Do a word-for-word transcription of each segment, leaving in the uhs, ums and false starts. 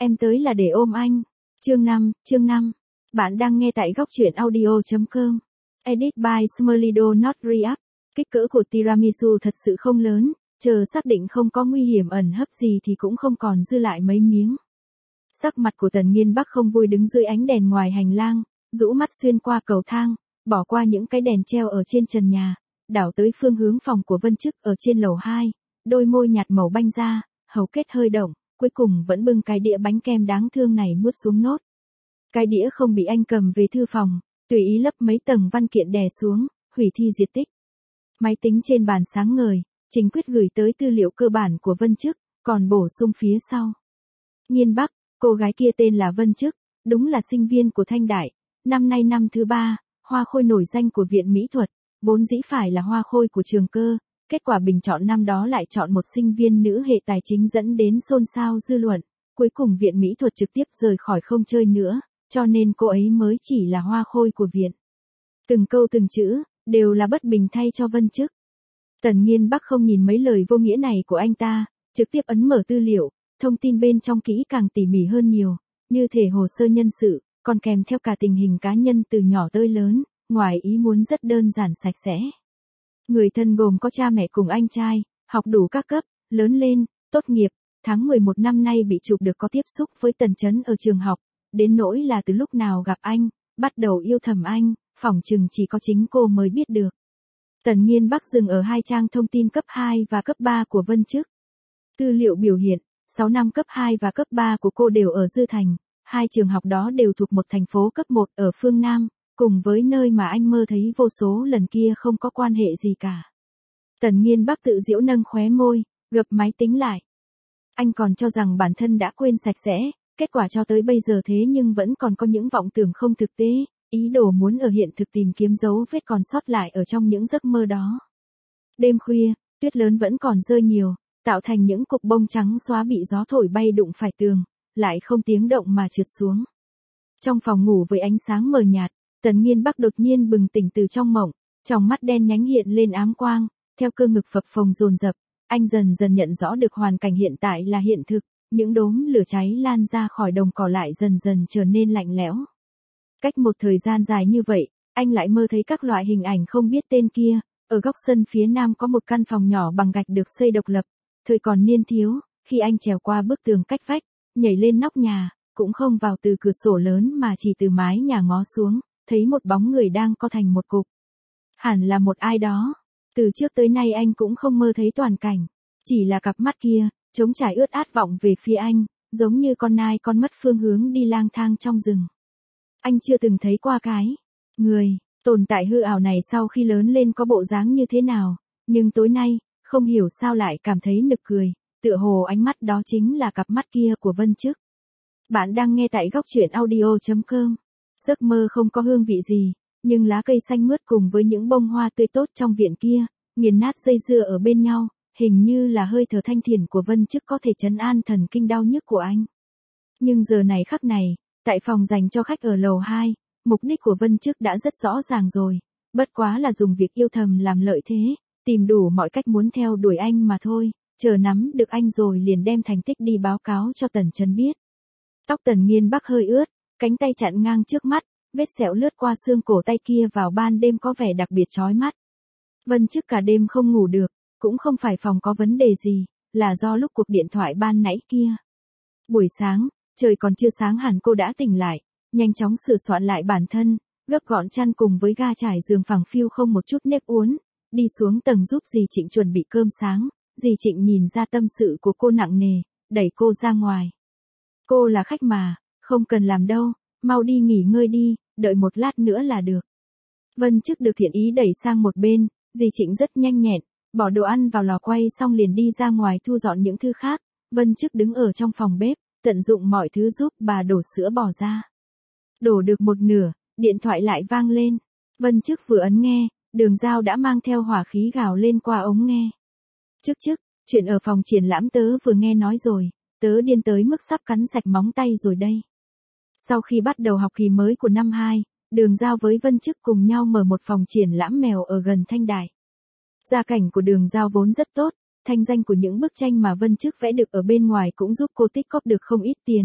Em tới là để ôm anh. Chương năm, chương năm. Bạn đang nghe tại góc truyện audio chấm com. Edit by Smolido Not React. Kích cỡ của tiramisu thật sự không lớn, chờ xác định không có nguy hiểm ẩn hấp gì thì cũng không còn dư lại mấy miếng. Sắc mặt của Tần Nghiên Bắc không vui đứng dưới ánh đèn ngoài hành lang, rũ mắt xuyên qua cầu thang, bỏ qua những cái đèn treo ở trên trần nhà, đảo tới phương hướng phòng của Vân Chức ở trên lầu hai, đôi môi nhạt màu banh da, hầu kết hơi động, cuối cùng vẫn bưng cái đĩa bánh kem đáng thương này nuốt xuống nốt. Cái đĩa không bị anh cầm về thư phòng, tùy ý lấp mấy tầng văn kiện đè xuống, hủy thi diệt tích. Máy tính trên bàn sáng ngời, Trình Quyết gửi tới tư liệu cơ bản của Vân Chức, còn bổ sung phía sau. Nghiên Bắc, cô gái kia tên là Vân Chức, đúng là sinh viên của Thanh Đại, năm nay năm thứ ba, hoa khôi nổi danh của Viện Mỹ thuật, vốn dĩ phải là hoa khôi của trường cơ, kết quả bình chọn năm đó lại chọn một sinh viên nữ hệ tài chính dẫn đến xôn xao dư luận, cuối cùng Viện Mỹ thuật trực tiếp rời khỏi không chơi nữa, cho nên cô ấy mới chỉ là hoa khôi của viện. Từng câu từng chữ, đều là bất bình thay cho Vân Chức. Tần Nghiên Bắc không nhìn mấy lời vô nghĩa này của anh ta, trực tiếp ấn mở tư liệu, thông tin bên trong kỹ càng tỉ mỉ hơn nhiều, như thể hồ sơ nhân sự, còn kèm theo cả tình hình cá nhân từ nhỏ tới lớn, ngoài ý muốn rất đơn giản sạch sẽ. Người thân gồm có cha mẹ cùng anh trai, học đủ các cấp, lớn lên, tốt nghiệp, tháng mười một năm nay bị chụp được có tiếp xúc với Tần Chấn ở trường học, đến nỗi là từ lúc nào gặp anh, bắt đầu yêu thầm anh, phỏng chừng chỉ có chính cô mới biết được. Tần Nghiên Bắc dừng ở hai trang thông tin cấp hai và cấp ba của Vân Chức. Tư liệu biểu hiện, sáu năm cấp hai và cấp ba của cô đều ở Dư Thành, hai trường học đó đều thuộc một thành phố cấp một ở phương Nam, cùng với nơi mà anh mơ thấy vô số lần kia không có quan hệ gì cả. Tần Nghiên Bắc tự giễu nâng khóe môi, gập máy tính lại. Anh còn cho rằng bản thân đã quên sạch sẽ, kết quả cho tới bây giờ thế nhưng vẫn còn có những vọng tưởng không thực tế, ý đồ muốn ở hiện thực tìm kiếm dấu vết còn sót lại ở trong những giấc mơ đó. Đêm khuya, tuyết lớn vẫn còn rơi nhiều, tạo thành những cục bông trắng xóa bị gió thổi bay đụng phải tường, lại không tiếng động mà trượt xuống. Trong phòng ngủ với ánh sáng mờ nhạt, Tần Nghiên Bắc đột nhiên bừng tỉnh từ trong mộng, trong mắt đen nhánh hiện lên ám quang, theo cơ ngực phập phồng dồn dập, anh dần dần nhận rõ được hoàn cảnh hiện tại là hiện thực, những đốm lửa cháy lan ra khỏi đồng cỏ lại dần dần trở nên lạnh lẽo. Cách một thời gian dài như vậy, anh lại mơ thấy các loại hình ảnh không biết tên kia, ở góc sân phía nam có một căn phòng nhỏ bằng gạch được xây độc lập, thời còn niên thiếu, khi anh trèo qua bức tường cách vách, nhảy lên nóc nhà, cũng không vào từ cửa sổ lớn mà chỉ từ mái nhà ngó xuống, thấy một bóng người đang co thành một cục. Hẳn là một ai đó. Từ trước tới nay anh cũng không mơ thấy toàn cảnh, chỉ là cặp mắt kia, trống trải ướt át vọng về phía anh, giống như con nai con mất phương hướng đi lang thang trong rừng. Anh chưa từng thấy qua cái người, tồn tại hư ảo này sau khi lớn lên có bộ dáng như thế nào, nhưng tối nay, không hiểu sao lại cảm thấy nực cười, tựa hồ ánh mắt đó chính là cặp mắt kia của Vân Chức. Bạn đang nghe tại góc truyện audio chấm com. Giấc mơ không có hương vị gì, nhưng lá cây xanh mướt cùng với những bông hoa tươi tốt trong viện kia, nghiền nát dây dưa ở bên nhau, hình như là hơi thở thanh thiền của Vân Chức có thể trấn an thần kinh đau nhức của anh. Nhưng giờ này khắc này, tại phòng dành cho khách ở lầu hai, mục đích của Vân Chức đã rất rõ ràng rồi, bất quá là dùng việc yêu thầm làm lợi thế, tìm đủ mọi cách muốn theo đuổi anh mà thôi, chờ nắm được anh rồi liền đem thành tích đi báo cáo cho Tần Chấn biết. Tóc Tần Nghiên Bắc hơi ướt, cánh tay chặn ngang trước mắt, vết sẹo lướt qua xương cổ tay kia vào ban đêm có vẻ đặc biệt chói mắt. Vân Chức cả đêm không ngủ được, cũng không phải phòng có vấn đề gì, là do lúc cuộc điện thoại ban nãy kia. Buổi sáng, trời còn chưa sáng hẳn cô đã tỉnh lại, nhanh chóng sửa soạn lại bản thân, gấp gọn chăn cùng với ga trải giường phẳng phiu không một chút nếp uốn, đi xuống tầng giúp dì Trịnh chuẩn bị cơm sáng, dì Trịnh nhìn ra tâm sự của cô nặng nề, đẩy cô ra ngoài. Cô là khách mà, không cần làm đâu, mau đi nghỉ ngơi đi, đợi một lát nữa là được. Vân Chức được thiện ý đẩy sang một bên, dì Trịnh rất nhanh nhẹn, bỏ đồ ăn vào lò quay xong liền đi ra ngoài thu dọn những thứ khác, Vân Chức đứng ở trong phòng bếp, tận dụng mọi thứ giúp bà đổ sữa bò ra. Đổ được một nửa, điện thoại lại vang lên, Vân Chức vừa ấn nghe, Đường Giao đã mang theo hỏa khí gào lên qua ống nghe. Chức chức, chuyện ở phòng triển lãm tớ vừa nghe nói rồi, tớ điên tới mức sắp cắn sạch móng tay rồi đây. Sau khi bắt đầu học kỳ mới của năm hai, Đường Giao với Vân Chức cùng nhau mở một phòng triển lãm mèo ở gần Thanh Đại. Gia cảnh của Đường Giao vốn rất tốt, thanh danh của những bức tranh mà Vân Chức vẽ được ở bên ngoài cũng giúp cô tích cóp được không ít tiền,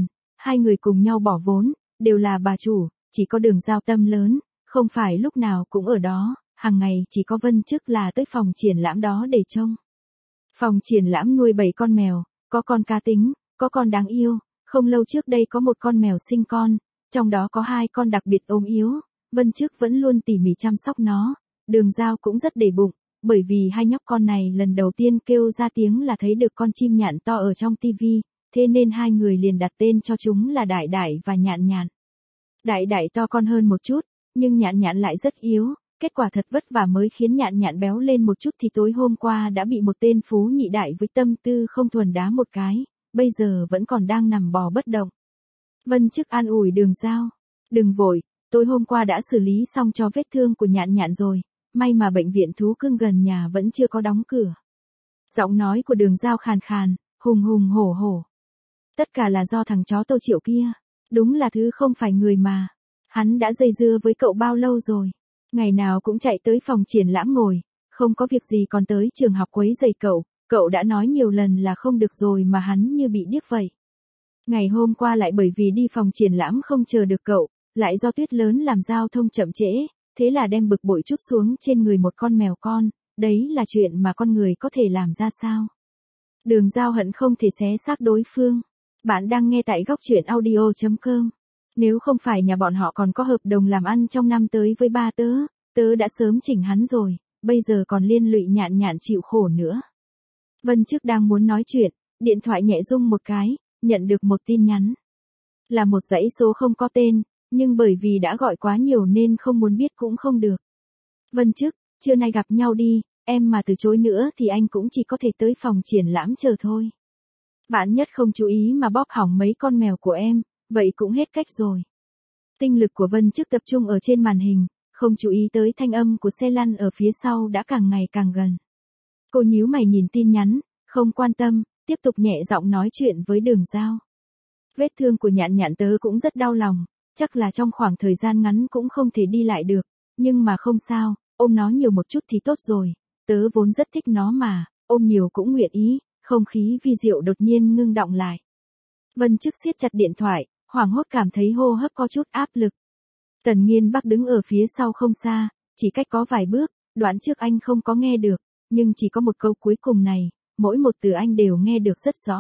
Hai người cùng nhau bỏ vốn, đều là bà chủ, chỉ có Đường Giao tâm lớn, không phải lúc nào cũng ở đó, hàng ngày chỉ có Vân Chức là tới phòng triển lãm đó để trông. Phòng triển lãm nuôi bảy con mèo, có con cá tính, có con đáng yêu, không lâu trước đây có một con mèo sinh con, trong đó có hai con đặc biệt ốm yếu, Vân Chức vẫn luôn tỉ mỉ chăm sóc nó, Đường Giao cũng rất để bụng, bởi vì hai nhóc con này lần đầu tiên kêu ra tiếng là thấy được con chim nhạn to ở trong tivi, thế nên hai người liền đặt tên cho chúng là Đại Đại và Nhạn Nhạn. Đại Đại to con hơn một chút, nhưng Nhạn Nhạn lại rất yếu, kết quả thật vất vả mới khiến Nhạn Nhạn béo lên một chút thì tối hôm qua đã bị một tên phú nhị đại với tâm tư không thuần đá một cái, bây giờ vẫn còn đang nằm bò bất động. Vân Chức an ủi Đường Giao, đừng vội, tối hôm qua đã xử lý xong cho vết thương của Nhạn Nhạn rồi, may mà bệnh viện thú cưng gần nhà vẫn chưa có đóng cửa. Giọng nói của Đường Giao khàn khàn, hùng hùng hổ hổ. Tất cả là do thằng chó Tô Triệu kia, đúng là thứ không phải người mà. Hắn đã dây dưa với cậu bao lâu rồi, ngày nào cũng chạy tới phòng triển lãm ngồi, không có việc gì còn tới trường học quấy rầy cậu, cậu đã nói nhiều lần là không được rồi mà hắn như bị điếc vậy. Ngày hôm qua lại bởi vì đi phòng triển lãm không chờ được cậu, lại do tuyết lớn làm giao thông chậm trễ, thế là đem bực bội chút xuống trên người một con mèo con, đấy là chuyện mà con người có thể làm ra sao. Đường Giao hận không thể xé xác đối phương. Bạn đang nghe tại góc truyện audio chấm com. Nếu không phải nhà bọn họ còn có hợp đồng làm ăn trong năm tới với ba tớ, tớ đã sớm chỉnh hắn rồi, bây giờ còn liên lụy Nhạn Nhạn chịu khổ nữa. Vân Chức đang muốn nói chuyện, điện thoại nhẹ rung một cái, nhận được một tin nhắn. Là một dãy số không có tên, nhưng bởi vì đã gọi quá nhiều nên không muốn biết cũng không được. Vân Chức, trưa nay gặp nhau đi, em mà từ chối nữa thì anh cũng chỉ có thể tới phòng triển lãm chờ thôi. Vạn nhất không chú ý mà bóp hỏng mấy con mèo của em, vậy cũng hết cách rồi. Tinh lực của Vân Chức tập trung ở trên màn hình, không chú ý tới thanh âm của xe lăn ở phía sau đã càng ngày càng gần. Cô nhíu mày nhìn tin nhắn, không quan tâm, tiếp tục nhẹ giọng nói chuyện với Đường Giao. Vết thương của Nhạn Nhạn tớ cũng rất đau lòng, chắc là trong khoảng thời gian ngắn cũng không thể đi lại được, nhưng mà không sao, ôm nó nhiều một chút thì tốt rồi, tớ vốn rất thích nó mà, ôm nhiều cũng nguyện ý. Không khí vi diệu đột nhiên ngưng đọng lại. Vân Chức siết chặt điện thoại, hoảng hốt cảm thấy hô hấp có chút áp lực. Tần Nghiên Bắc đứng ở phía sau không xa, chỉ cách có vài bước, đoạn trước anh không có nghe được, nhưng chỉ có một câu cuối cùng này, mỗi một từ anh đều nghe được rất rõ.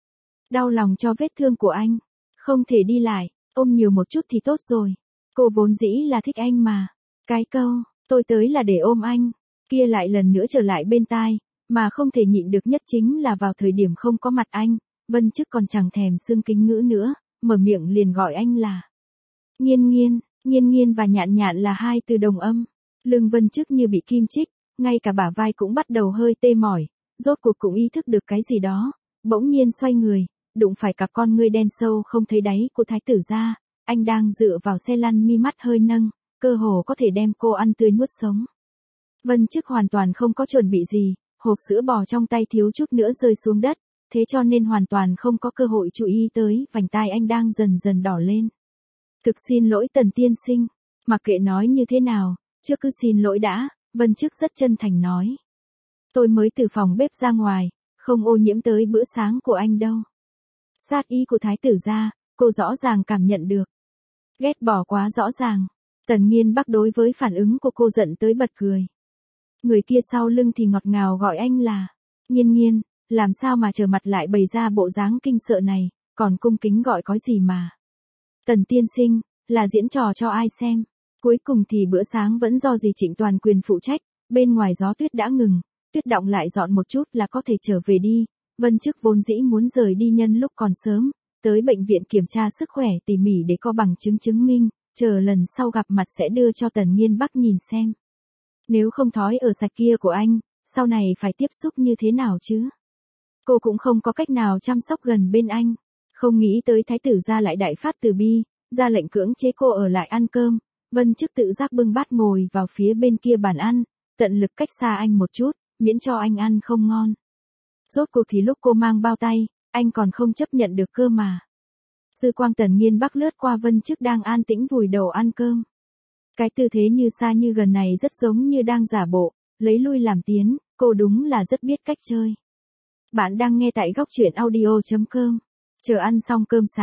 Đau lòng cho vết thương của anh, không thể đi lại, ôm nhiều một chút thì tốt rồi. Cô vốn dĩ là thích anh mà. Cái câu, tôi tới là để ôm anh, kia lại lần nữa trở lại bên tai. Mà không thể nhịn được nhất chính là vào thời điểm không có mặt anh, Vân Chức còn chẳng thèm xưng kính ngữ nữa, mở miệng liền gọi anh là Nghiên Nghiên. Nghiên Nghiên và Nhạn Nhạn là hai từ đồng âm. Lưng Vân Chức như bị kim chích, ngay cả bả vai cũng bắt đầu hơi tê mỏi, rốt cuộc cũng ý thức được cái gì đó, bỗng nhiên xoay người, đụng phải cặp con ngươi đen sâu không thấy đáy của thái tử gia, anh đang dựa vào xe lăn mi mắt hơi nâng, cơ hồ có thể đem cô ăn tươi nuốt sống. Vân Chức hoàn toàn không có chuẩn bị gì. Hộp sữa bò trong tay thiếu chút nữa rơi xuống đất, thế cho nên hoàn toàn không có cơ hội chú ý tới vành tai anh đang dần dần đỏ lên. Thực xin lỗi Tần tiên sinh, mặc kệ nói như thế nào, trước cứ xin lỗi đã, Vân Chức rất chân thành nói. Tôi mới từ phòng bếp ra ngoài, không ô nhiễm tới bữa sáng của anh đâu. Sát ý của thái tử gia, cô rõ ràng cảm nhận được. Ghét bỏ quá rõ ràng, Tần Nghiên Bắc đối với phản ứng của cô giận tới bật cười. Người kia sau lưng thì ngọt ngào gọi anh là Nghiên Nghiên, làm sao mà trở mặt lại bày ra bộ dáng kinh sợ này, còn cung kính gọi có gì mà. Tần tiên sinh, là diễn trò cho ai xem. Cuối cùng thì bữa sáng vẫn do dì Trịnh toàn quyền phụ trách, bên ngoài gió tuyết đã ngừng, tuyết động lại dọn một chút là có thể trở về đi. Vân Chức vốn dĩ muốn rời đi nhân lúc còn sớm, tới bệnh viện kiểm tra sức khỏe tỉ mỉ để có bằng chứng chứng minh, chờ lần sau gặp mặt sẽ đưa cho Tần Nghiên Bắc nhìn xem. Nếu không thói ở sạch kia của anh, sau này phải tiếp xúc như thế nào chứ? Cô cũng không có cách nào chăm sóc gần bên anh. Không nghĩ tới thái tử gia lại đại phát từ bi, ra lệnh cưỡng chế cô ở lại ăn cơm. Vân Chức tự giác bưng bát ngồi vào phía bên kia bàn ăn, tận lực cách xa anh một chút, miễn cho anh ăn không ngon. Rốt cuộc thì lúc cô mang bao tay, anh còn không chấp nhận được cơ mà. Dư quang Tần Nghiên Bắc lướt qua Vân Chức đang an tĩnh vùi đầu ăn cơm. Cái tư thế như xa như gần này rất giống như đang giả bộ, lấy lui làm tiến, cô đúng là rất biết cách chơi. Bạn đang nghe tại góc truyện audio chấm com. Chờ ăn xong cơm sáng,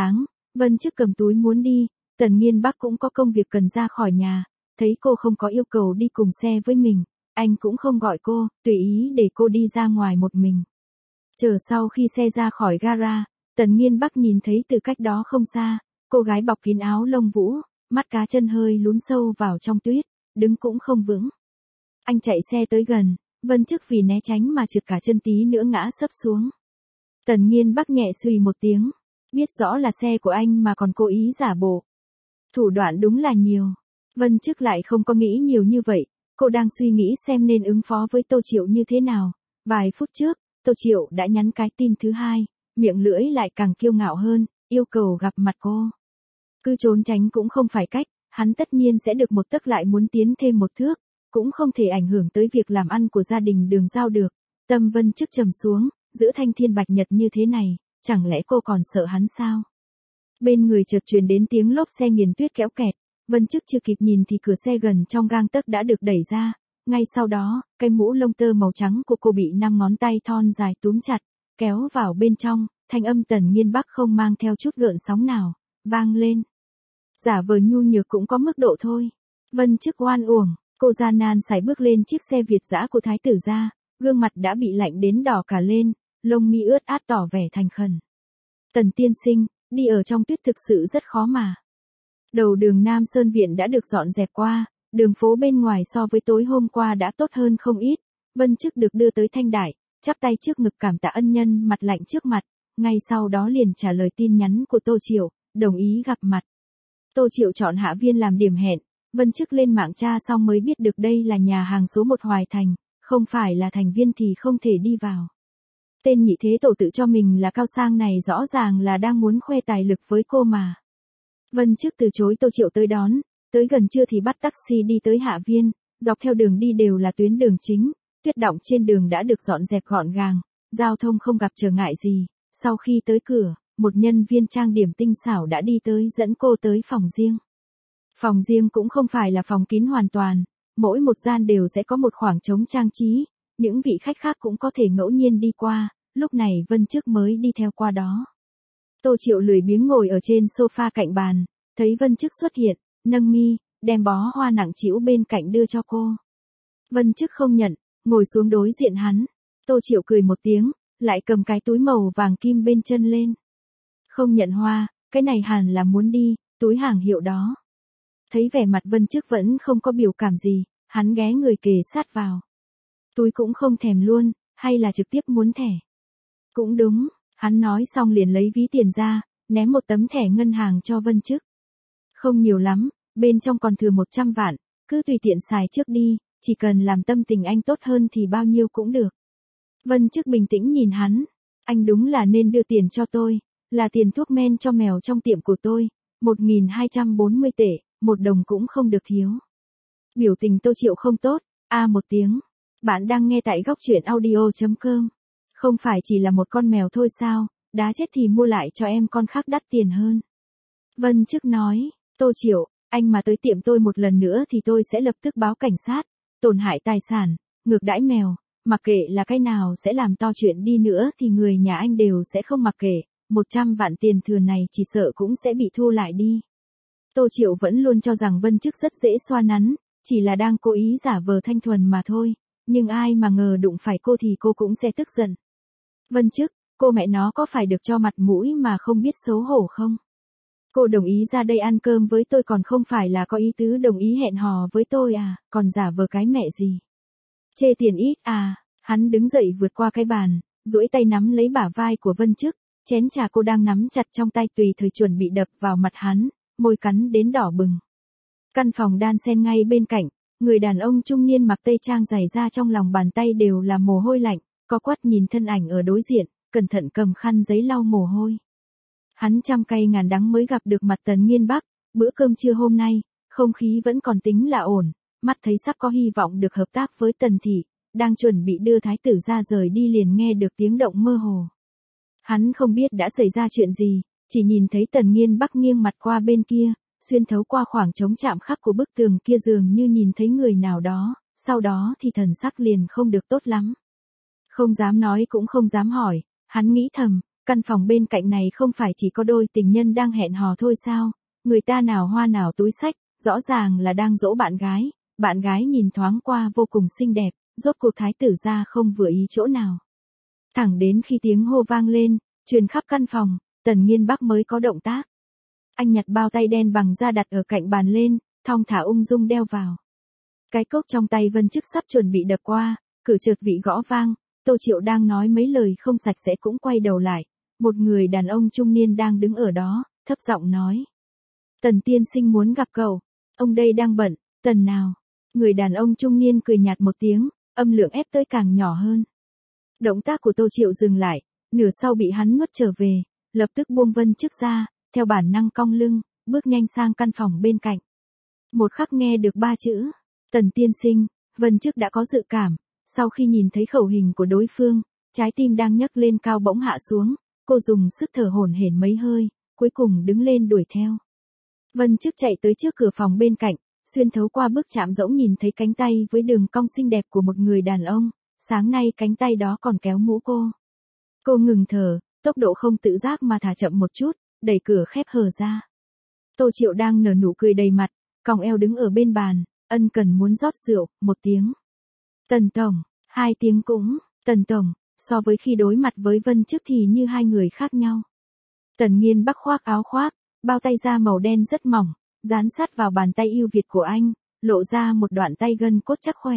Vân Chức cầm túi muốn đi, Tần Nghiên Bắc cũng có công việc cần ra khỏi nhà, thấy cô không có yêu cầu đi cùng xe với mình, anh cũng không gọi cô, tùy ý để cô đi ra ngoài một mình. Chờ sau khi xe ra khỏi gara, Tần Nghiên Bắc nhìn thấy từ cách đó không xa, cô gái bọc kín áo lông vũ, mắt cá chân hơi lún sâu vào trong tuyết, đứng cũng không vững. Anh chạy xe tới gần, Vân Chức vì né tránh mà trượt cả chân tí nữa ngã sấp xuống. Tần Nghiên Bắc nhẹ xùy một tiếng, biết rõ là xe của anh mà còn cố ý giả bộ. Thủ đoạn đúng là nhiều. Vân Chức lại không có nghĩ nhiều như vậy, cô đang suy nghĩ xem nên ứng phó với Tô Triệu như thế nào. Vài phút trước, Tô Triệu đã nhắn cái tin thứ hai, miệng lưỡi lại càng kiêu ngạo hơn, yêu cầu gặp mặt cô. Cứ trốn tránh cũng không phải cách, hắn tất nhiên sẽ được một tấc lại muốn tiến thêm một thước, cũng không thể ảnh hưởng tới việc làm ăn của gia đình Đường Giao được. Tâm Vân Chức trầm xuống, giữa thanh thiên bạch nhật như thế này, chẳng lẽ cô còn sợ hắn sao? Bên người chợt truyền đến tiếng lốp xe nghiền tuyết kéo kẹt, Vân Chức chưa kịp nhìn thì cửa xe gần trong gang tấc đã được đẩy ra, ngay sau đó, cái mũ lông tơ màu trắng của cô bị năm ngón tay thon dài túm chặt, kéo vào bên trong, thanh âm Tần Nghiên Bắc không mang theo chút gợn sóng nào, vang lên. Giả vờ nhu nhược cũng có mức độ thôi. Vân Chức oan uổng, cô gian nan sải bước lên chiếc xe Việt dã của thái tử gia, gương mặt đã bị lạnh đến đỏ cả lên, lông mi ướt át tỏ vẻ thành khẩn. Tần tiên sinh, đi ở trong tuyết thực sự rất khó mà. Đầu đường Nam Sơn Viện đã được dọn dẹp qua, đường phố bên ngoài so với tối hôm qua đã tốt hơn không ít. Vân Chức được đưa tới Thanh Đại, chắp tay trước ngực cảm tạ ân nhân mặt lạnh trước mặt, ngay sau đó liền trả lời tin nhắn của Tô Triệu, đồng ý gặp mặt. Tô Triệu chọn Hạ Viên làm điểm hẹn, Vân Chức lên mạng tra xong mới biết được đây là nhà hàng số một Hoài Thành, không phải là thành viên thì không thể đi vào. Tên nhị thế tổ tự cho mình là cao sang này rõ ràng là đang muốn khoe tài lực với cô mà. Vân Chức từ chối Tô Triệu tới đón, tới gần trưa thì bắt taxi đi tới Hạ Viên, dọc theo đường đi đều là tuyến đường chính, tuyết đọng trên đường đã được dọn dẹp gọn gàng, giao thông không gặp trở ngại gì. Sau khi tới cửa, một nhân viên trang điểm tinh xảo đã đi tới dẫn cô tới phòng riêng. Phòng riêng cũng không phải là phòng kín hoàn toàn, mỗi một gian đều sẽ có một khoảng trống trang trí, những vị khách khác cũng có thể ngẫu nhiên đi qua, lúc này Vân Chức mới đi theo qua đó. Tô Triệu lười biếng ngồi ở trên sofa cạnh bàn, thấy Vân Chức xuất hiện, nâng mi, đem bó hoa nặng trĩu bên cạnh đưa cho cô. Vân Chức không nhận, ngồi xuống đối diện hắn. Tô Triệu cười một tiếng, lại cầm cái túi màu vàng kim bên chân lên. Không nhận hoa, cái này hẳn là muốn đi, túi hàng hiệu đó. Thấy vẻ mặt Vân Chức vẫn không có biểu cảm gì, hắn ghé người kề sát vào. Túi cũng không thèm luôn, hay là trực tiếp muốn thẻ? Cũng đúng, hắn nói xong liền lấy ví tiền ra, ném một tấm thẻ ngân hàng cho Vân Chức. Không nhiều lắm, bên trong còn thừa một trăm vạn, cứ tùy tiện xài trước đi, chỉ cần làm tâm tình anh tốt hơn thì bao nhiêu cũng được. Vân Chức bình tĩnh nhìn hắn, anh đúng là nên đưa tiền cho tôi, là tiền thuốc men cho mèo trong tiệm của tôi, một nghìn hai trăm bốn mươi tệ, một đồng cũng không được thiếu. Biểu tình Tô Triệu không tốt, a một tiếng. Bạn đang nghe tại góc truyện audio chấm com. Không phải chỉ là một con mèo thôi sao, đá chết thì mua lại cho em con khác đắt tiền hơn. Vân Chức nói, Tô Triệu, anh mà tới tiệm tôi một lần nữa thì tôi sẽ lập tức báo cảnh sát, tổn hại tài sản, ngược đãi mèo, mặc kệ là cái nào sẽ làm to chuyện đi nữa thì người nhà anh đều sẽ không mặc kệ, một trăm vạn tiền thừa này chỉ sợ cũng sẽ bị thu lại đi. Tô Triệu vẫn luôn cho rằng Vân Chức rất dễ xoa nắn, chỉ là đang cố ý giả vờ thanh thuần mà thôi, nhưng ai mà ngờ đụng phải cô thì cô cũng sẽ tức giận. Vân Chức, cô mẹ nó có phải được cho mặt mũi mà không biết xấu hổ không? Cô đồng ý ra đây ăn cơm với tôi còn không phải là có ý tứ đồng ý hẹn hò với tôi à, còn giả vờ cái mẹ gì? Chê tiền ít à? Hắn đứng dậy vượt qua cái bàn, duỗi tay nắm lấy bả vai của Vân Chức, chén trà cô đang nắm chặt trong tay tùy thời chuẩn bị đập vào mặt hắn, môi cắn đến đỏ bừng. Căn phòng đan xen ngay bên cạnh, người đàn ông trung niên mặc tây trang dày ra trong lòng bàn tay đều là mồ hôi lạnh, có quắt nhìn thân ảnh ở đối diện, cẩn thận cầm khăn giấy lau mồ hôi. Hắn trăm cay ngàn đắng mới gặp được mặt Tần Nghiên Bắc, bữa cơm trưa hôm nay, không khí vẫn còn tính là ổn, mắt thấy sắp có hy vọng được hợp tác với Tần Thị, đang chuẩn bị đưa thái tử ra rời đi liền nghe được tiếng động mơ hồ. Hắn không biết đã xảy ra chuyện gì, chỉ nhìn thấy Tần Nghiên Bắc nghiêng mặt qua bên kia, xuyên thấu qua khoảng trống chạm khắc của bức tường kia dường như nhìn thấy người nào đó, sau đó thì thần sắc liền không được tốt lắm. Không dám nói cũng không dám hỏi, hắn nghĩ thầm, căn phòng bên cạnh này không phải chỉ có đôi tình nhân đang hẹn hò thôi sao, người ta nào hoa nào túi xách, rõ ràng là đang dỗ bạn gái, bạn gái nhìn thoáng qua vô cùng xinh đẹp, rốt cuộc thái tử gia không vừa ý chỗ nào. Thẳng đến khi tiếng hô vang lên, truyền khắp căn phòng, Tần Nghiên Bắc mới có động tác. Anh nhặt bao tay đen bằng da đặt ở cạnh bàn lên, thong thả ung dung đeo vào. Cái cốc trong tay Vân Chức sắp chuẩn bị đập qua, cửa chợt bị gõ vang, Tô Triệu đang nói mấy lời không sạch sẽ cũng quay đầu lại, một người đàn ông trung niên đang đứng ở đó, thấp giọng nói. Tần tiên sinh muốn gặp cậu, ông đây đang bận, Tần nào. Người đàn ông trung niên cười nhạt một tiếng, âm lượng ép tới càng nhỏ hơn. Động tác của Tô Triệu dừng lại, nửa sau bị hắn nuốt trở về, lập tức buông Vân Chức ra, theo bản năng cong lưng, bước nhanh sang căn phòng bên cạnh. Một khắc nghe được ba chữ, Tần tiên sinh, Vân Chức đã có dự cảm, sau khi nhìn thấy khẩu hình của đối phương, trái tim đang nhấc lên cao bỗng hạ xuống, cô dùng sức thở hổn hển mấy hơi, cuối cùng đứng lên đuổi theo. Vân Chức chạy tới trước cửa phòng bên cạnh, xuyên thấu qua bức chạm rỗng nhìn thấy cánh tay với đường cong xinh đẹp của một người đàn ông, sáng nay cánh tay đó còn kéo mũ cô. Cô ngừng thở, tốc độ không tự giác mà thả chậm một chút, đẩy cửa khép hờ ra. Tô Triệu đang nở nụ cười đầy mặt, còng eo đứng ở bên bàn, ân cần muốn rót rượu, một tiếng. Tần tổng, hai tiếng cũng, Tần tổng, so với khi đối mặt với Vân Chức thì như hai người khác nhau. Tần Nghiên Bắc khoác áo khoác, bao tay da màu đen rất mỏng, dán sát vào bàn tay yêu Việt của anh, lộ ra một đoạn tay gân cốt chắc khỏe.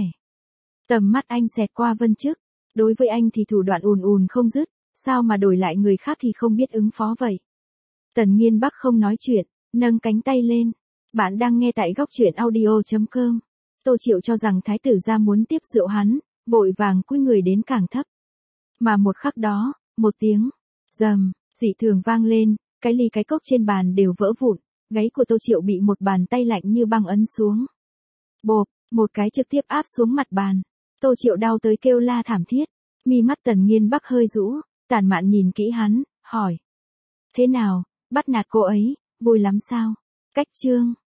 Tầm mắt anh xẹt qua Vân Chức, đối với anh thì thủ đoạn ùn ùn không dứt, sao mà đổi lại người khác thì không biết ứng phó vậy. Tần Nghiên Bắc không nói chuyện, nâng cánh tay lên. Bạn đang nghe tại góc truyện audio chấm com. Tô Triệu cho rằng thái tử gia muốn tiếp rượu hắn, vội vàng cúi người đến càng thấp. Mà một khắc đó, một tiếng rầm dị thường vang lên, cái ly cái cốc trên bàn đều vỡ vụn, gáy của Tô Triệu bị một bàn tay lạnh như băng ấn xuống. Bộp, một cái trực tiếp áp xuống mặt bàn. Tô Triệu đau tới kêu la thảm thiết, mi mắt Tần Nghiên Bắc hơi rũ, tàn mạn nhìn kỹ hắn, hỏi. Thế nào, bắt nạt cô ấy, vui lắm sao? Cách chương.